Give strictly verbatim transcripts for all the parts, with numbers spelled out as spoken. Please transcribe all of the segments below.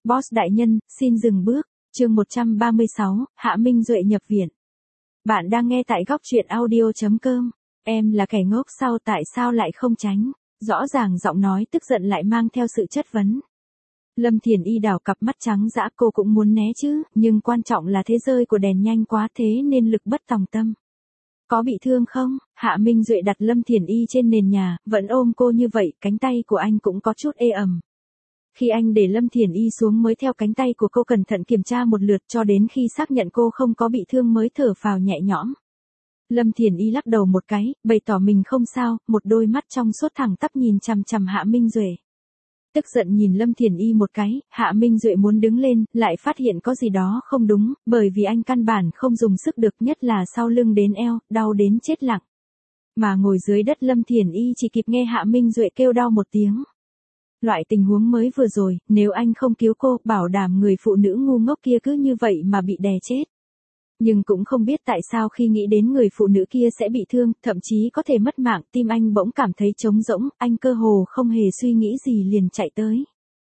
Boss đại nhân, xin dừng bước. Chương một trăm ba mươi sáu, Hạ Minh Duệ nhập viện. Bạn đang nghe tại góc truyện audio chấm com. Em là kẻ ngốc sao, tại sao lại không tránh? Rõ ràng giọng nói tức giận lại mang theo sự chất vấn. Lâm Thiền Y đảo cặp mắt trắng dã, cô cũng muốn né chứ, nhưng quan trọng là thế rơi của đèn nhanh quá, thế nên lực bất tòng tâm. Có bị thương không? Hạ Minh Duệ đặt Lâm Thiền Y trên nền nhà, vẫn ôm cô như vậy, cánh tay của anh cũng có chút ê ẩm. Khi anh để Lâm Thiền Y xuống mới theo cánh tay của cô cẩn thận kiểm tra một lượt, cho đến khi xác nhận cô không có bị thương mới thở phào nhẹ nhõm. Lâm Thiền Y lắc đầu một cái, bày tỏ mình không sao, một đôi mắt trong suốt thẳng tắp nhìn chằm chằm Hạ Minh Duệ. Tức giận nhìn Lâm Thiền Y một cái, Hạ Minh Duệ muốn đứng lên, lại phát hiện có gì đó không đúng, bởi vì anh căn bản không dùng sức được, nhất là sau lưng đến eo, đau đến chết lặng. Mà ngồi dưới đất Lâm Thiền Y chỉ kịp nghe Hạ Minh Duệ kêu đau một tiếng. Loại tình huống mới vừa rồi, nếu anh không cứu cô, bảo đảm người phụ nữ ngu ngốc kia cứ như vậy mà bị đè chết. Nhưng cũng không biết tại sao khi nghĩ đến người phụ nữ kia sẽ bị thương, thậm chí có thể mất mạng, tim anh bỗng cảm thấy trống rỗng, anh cơ hồ không hề suy nghĩ gì liền chạy tới.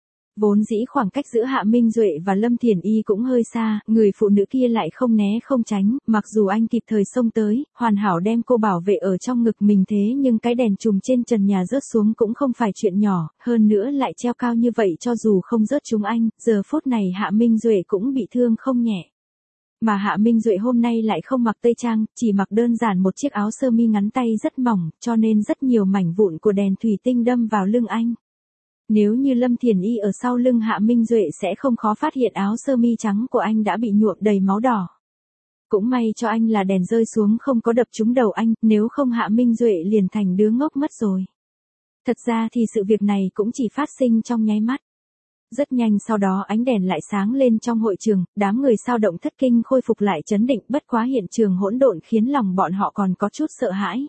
Vốn dĩ khoảng cách giữa Hạ Minh Duệ và Lâm Thiền Y cũng hơi xa, người phụ nữ kia lại không né không tránh, mặc dù anh kịp thời xông tới, hoàn hảo đem cô bảo vệ ở trong ngực mình, thế nhưng cái đèn chùm trên trần nhà rớt xuống cũng không phải chuyện nhỏ, hơn nữa lại treo cao như vậy, cho dù không rớt trúng anh, giờ phút này Hạ Minh Duệ cũng bị thương không nhẹ. Mà Hạ Minh Duệ hôm nay lại không mặc tây trang, chỉ mặc đơn giản một chiếc áo sơ mi ngắn tay rất mỏng, cho nên rất nhiều mảnh vụn của đèn thủy tinh đâm vào lưng anh. Nếu như Lâm Thiền Y ở sau lưng Hạ Minh Duệ sẽ không khó phát hiện áo sơ mi trắng của anh đã bị nhuộm đầy máu đỏ. Cũng may cho anh là đèn rơi xuống không có đập trúng đầu anh, nếu không Hạ Minh Duệ liền thành đứa ngốc mất rồi. Thật ra thì sự việc này cũng chỉ phát sinh trong nháy mắt. Rất nhanh sau đó ánh đèn lại sáng lên trong hội trường, đám người sao động thất kinh khôi phục lại trấn định, bất quá hiện trường hỗn độn khiến lòng bọn họ còn có chút sợ hãi.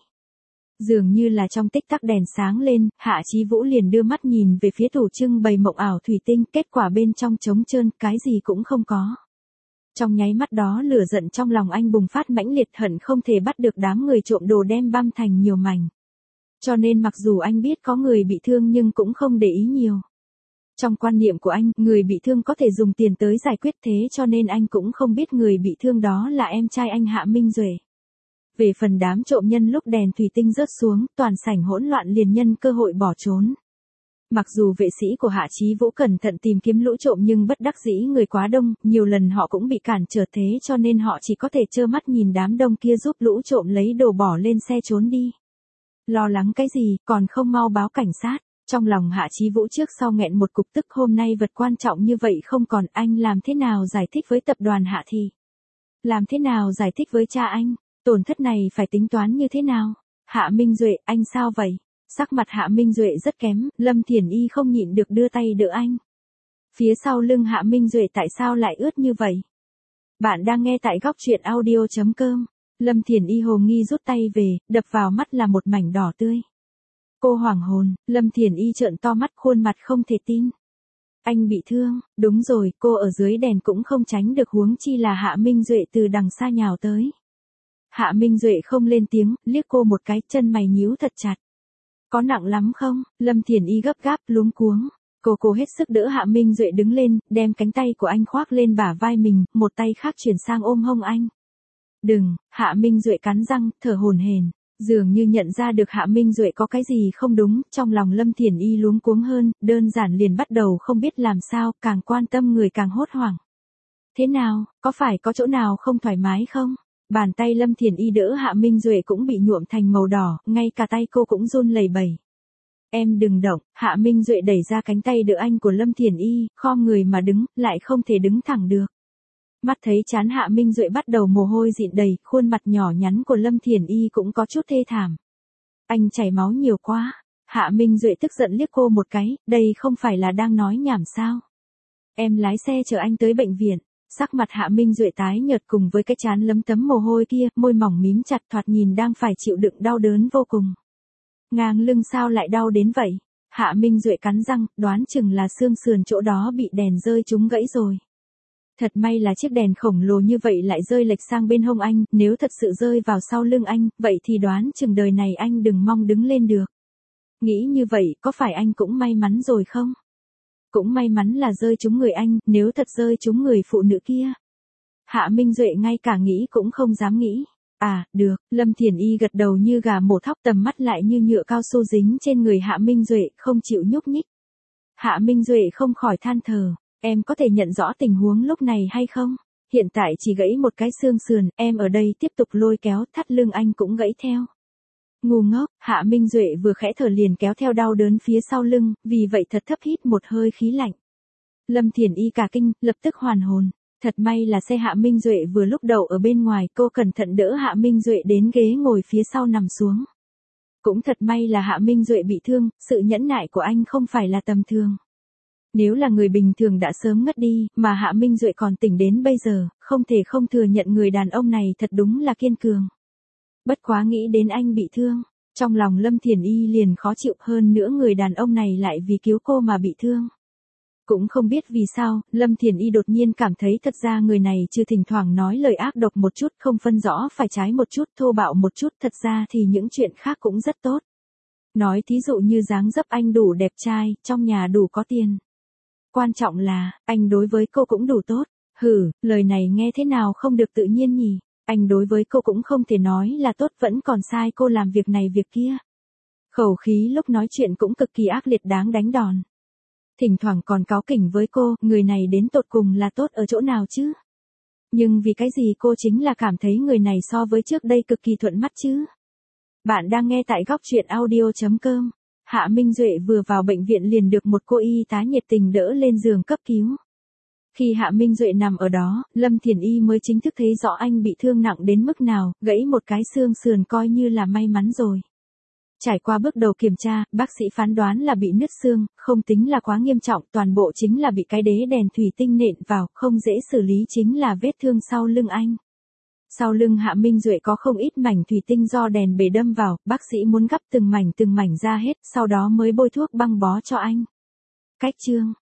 Dường như là trong tích tắc đèn sáng lên, Hạ Chí Vũ liền đưa mắt nhìn về phía tủ trưng bày mộng ảo thủy tinh, kết quả bên trong trống trơn, cái gì cũng không có. Trong nháy mắt đó lửa giận trong lòng anh bùng phát mãnh liệt, hận không thể bắt được đám người trộm đồ đem băm thành nhiều mảnh. Cho nên mặc dù anh biết có người bị thương nhưng cũng không để ý nhiều. Trong quan niệm của anh, người bị thương có thể dùng tiền tới giải quyết, thế cho nên anh cũng không biết người bị thương đó là em trai anh Hạ Minh Duệ. Về phần đám trộm nhân lúc đèn thủy tinh rớt xuống, toàn sảnh hỗn loạn liền nhân cơ hội bỏ trốn. Mặc dù vệ sĩ của Hạ Chí Vũ cẩn thận tìm kiếm lũ trộm nhưng bất đắc dĩ người quá đông, nhiều lần họ cũng bị cản trở, thế cho nên họ chỉ có thể trơ mắt nhìn đám đông kia giúp lũ trộm lấy đồ bỏ lên xe trốn đi. Lo lắng cái gì, còn không mau báo cảnh sát. Trong lòng Hạ Chí Vũ trước sau nghẹn một cục tức, hôm nay vật quan trọng như vậy không còn, anh làm thế nào giải thích với tập đoàn Hạ Thị? Làm thế nào giải thích với cha anh? Tổn thất này phải tính toán như thế nào? Hạ Minh Duệ, anh sao vậy? Sắc mặt Hạ Minh Duệ rất kém, Lâm Thiền Y không nhịn được đưa tay đỡ anh. Phía sau lưng Hạ Minh Duệ tại sao lại ướt như vậy? Bạn đang nghe tại góc truyện audio chấm com. Lâm Thiền Y hồ nghi rút tay về, đập vào mắt là một mảnh đỏ tươi. Cô hoảng hồn, Lâm Thiền Y trợn to mắt, khuôn mặt không thể tin. Anh bị thương, đúng rồi, cô ở dưới đèn cũng không tránh được, huống chi là Hạ Minh Duệ từ đằng xa nhào tới. Hạ Minh Duệ không lên tiếng, liếc cô một cái, chân mày nhíu thật chặt. Có nặng lắm không? Lâm Thiền Y gấp gáp, luống cuống. Cô cô hết sức đỡ Hạ Minh Duệ đứng lên, đem cánh tay của anh khoác lên bả vai mình, một tay khác chuyển sang ôm hông anh. Đừng, Hạ Minh Duệ cắn răng, thở hổn hển. Dường như nhận ra được Hạ Minh Duệ có cái gì không đúng, trong lòng Lâm Thiền Y luống cuống hơn, đơn giản liền bắt đầu không biết làm sao, càng quan tâm người càng hốt hoảng. Thế nào, có phải có chỗ nào không thoải mái không? Bàn tay Lâm Thiền Y đỡ Hạ Minh Duệ cũng bị nhuộm thành màu đỏ, ngay cả tay cô cũng run lẩy bẩy. Em đừng động, Hạ Minh Duệ đẩy ra cánh tay đỡ anh của Lâm Thiền Y, khom người mà đứng, lại không thể đứng thẳng được. Mắt thấy chán Hạ Minh Duệ bắt đầu mồ hôi dịn đầy, khuôn mặt nhỏ nhắn của Lâm Thiền Y cũng có chút thê thảm. Anh chảy máu nhiều quá. Hạ Minh Duệ tức giận liếc cô một cái, đây không phải là đang nói nhảm sao? Em lái xe chở anh tới bệnh viện. Sắc mặt Hạ Minh Duệ tái nhợt cùng với cái trán lấm tấm mồ hôi kia, môi mỏng mím chặt, thoạt nhìn đang phải chịu đựng đau đớn vô cùng. Ngang lưng sao lại đau đến vậy? Hạ Minh Duệ cắn răng, đoán chừng là xương sườn chỗ đó bị đèn rơi trúng gãy rồi. Thật may là chiếc đèn khổng lồ như vậy lại rơi lệch sang bên hông anh, nếu thật sự rơi vào sau lưng anh, vậy thì đoán chừng đời này anh đừng mong đứng lên được. Nghĩ như vậy, có phải anh cũng may mắn rồi không? Cũng may mắn là rơi trúng người anh, nếu thật rơi trúng người phụ nữ kia. Hạ Minh Duệ ngay cả nghĩ cũng không dám nghĩ. À, được, Lâm Thiển Y gật đầu như gà mổ thóc, tầm mắt lại như nhựa cao su dính trên người Hạ Minh Duệ, không chịu nhúc nhích. Hạ Minh Duệ không khỏi than thở, em có thể nhận rõ tình huống lúc này hay không? Hiện tại chỉ gãy một cái xương sườn, em ở đây tiếp tục lôi kéo, thắt lưng anh cũng gãy theo. Ngu ngốc, Hạ Minh Duệ vừa khẽ thở liền kéo theo đau đớn phía sau lưng, vì vậy thật thấp hít một hơi khí lạnh. Lâm Thiển Y cả kinh, lập tức hoàn hồn. Thật may là xe Hạ Minh Duệ vừa lúc đậu ở bên ngoài, cô cẩn thận đỡ Hạ Minh Duệ đến ghế ngồi phía sau nằm xuống. Cũng thật may là Hạ Minh Duệ bị thương, sự nhẫn nại của anh không phải là tầm thường. Nếu là người bình thường đã sớm ngất đi, mà Hạ Minh Duệ còn tỉnh đến bây giờ, không thể không thừa nhận người đàn ông này thật đúng là kiên cường. Bất quá nghĩ đến anh bị thương, trong lòng Lâm Thiển Y liền khó chịu, hơn nữa người đàn ông này lại vì cứu cô mà bị thương. Cũng không biết vì sao, Lâm Thiển Y đột nhiên cảm thấy thật ra người này chưa thỉnh thoảng nói lời ác độc một chút, không phân rõ phải trái một chút, thô bạo một chút, thật ra thì những chuyện khác cũng rất tốt. Nói thí dụ như dáng dấp anh đủ đẹp trai, trong nhà đủ có tiền. Quan trọng là, anh đối với cô cũng đủ tốt. Hử, lời này nghe thế nào không được tự nhiên nhỉ? Anh đối với cô cũng không thể nói là tốt, vẫn còn sai cô làm việc này việc kia. Khẩu khí lúc nói chuyện cũng cực kỳ ác liệt, đáng đánh đòn. Thỉnh thoảng còn cáu kỉnh với cô, người này đến tột cùng là tốt ở chỗ nào chứ? Nhưng vì cái gì cô chính là cảm thấy người này so với trước đây cực kỳ thuận mắt chứ? Bạn đang nghe tại góc truyện audio chấm com. Hạ Minh Duệ vừa vào bệnh viện liền được một cô y tá nhiệt tình đỡ lên giường cấp cứu. Khi Hạ Minh Duệ nằm ở đó, Lâm Thiển Y mới chính thức thấy rõ anh bị thương nặng đến mức nào, gãy một cái xương sườn coi như là may mắn rồi. Trải qua bước đầu kiểm tra, bác sĩ phán đoán là bị nứt xương, không tính là quá nghiêm trọng, toàn bộ chính là bị cái đế đèn thủy tinh nện vào, không dễ xử lý chính là vết thương sau lưng anh. Sau lưng Hạ Minh Duệ có không ít mảnh thủy tinh do đèn bể đâm vào, bác sĩ muốn gắp từng mảnh từng mảnh ra hết, sau đó mới bôi thuốc băng bó cho anh. Cách chương